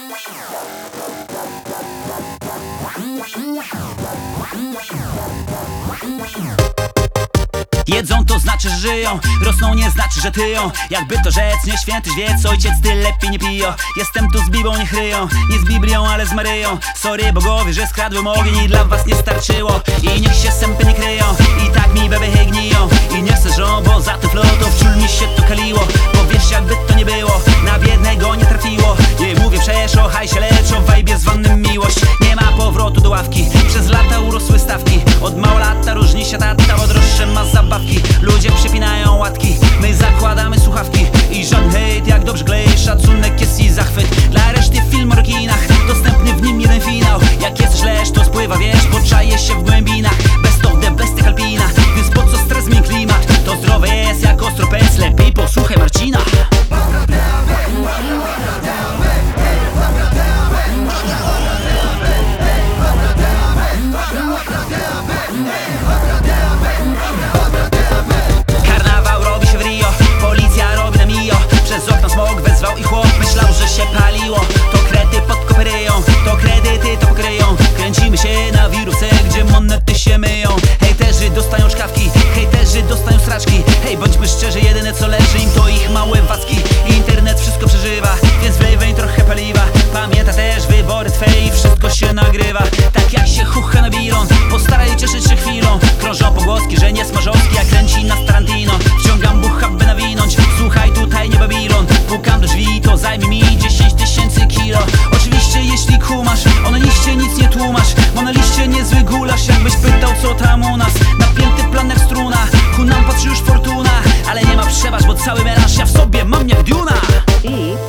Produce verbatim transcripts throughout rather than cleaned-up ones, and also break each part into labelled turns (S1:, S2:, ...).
S1: Jedzą to znaczy, że żyją, rosną nie znaczy, że tyją. Jakby to rzec, nie święty wiec, ojciec ty lepiej nie piją. Jestem tu z Biblią, nie chryją, nie z Biblią, ale z Maryją. Sorry bogowie, że skradłem ogień i dla was nie starczyło. I niech się sępy nie kryją, i tak mi bebechy gniją. I nie chcę żo, bo za tych flotów czul mi się to kaliło. Bo wiesz jakby to nie było, na biednego nie trafiło. Nie mówię przecież o hajsie, lecz o wajbie zwanym miłość. Nie ma powrotu do ławki, przez lata urosły stawki. Od mało lata różni się tata, bo droższe ma zabawki. Ludzie przypinają łatki, my zakładamy słuchawki. I żaden hejt, jak dobrze klei, szacunek jest i zachwyt. Dla reszty film o kinach, dostępny w nim jeden finał. Jak jest źle, to spływa, wiesz, bo czaje się w głębinach. Best of the best tych alpinach, więc po co stres, zmień klimat. To zdrowe jest jak ostro pec, lepiej posłuchaj Marcina. Karnawał robi się w Rio, policja robi na Mio. Przez okno smog wezwał i chłop myślał, że się paliło. To kredy pod koperyją, to kredyty to pokryją. Kręcimy się na wirówce, gdzie monety się myją. Hejterzy dostają szkawki, hejterzy dostają straczki. Hej, bądźmy szczerzy, jedyne co leży im to ich małe wacki. Internet wszystko przeżywa, więc wlej weń trochę paliwa. Pamięta też wybory twe i wszystko się nagrywa. Tak jak się chucha na biron, postaraj cieszyć się chwilą. Krążą pogłoski, że nie smażowski, jak kręci nas Tarantino. Wciągam bucha, by nawinąć, słuchaj tutaj nie Babilon. Pukam do drzwi, to zajmie mi dziesięć tysięcy kilo. Oczywiście jeśli kumasz, o na liście nic nie tłumasz. Bo na liście niezły gulasz, jakbyś pytał co tam u nas. Napięty plan jak struna, ku nam patrzy już fortuna. Ale nie ma przebacz, bo cały melanż ja w sobie mam jak Duna. I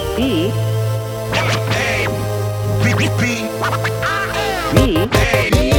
S1: I I I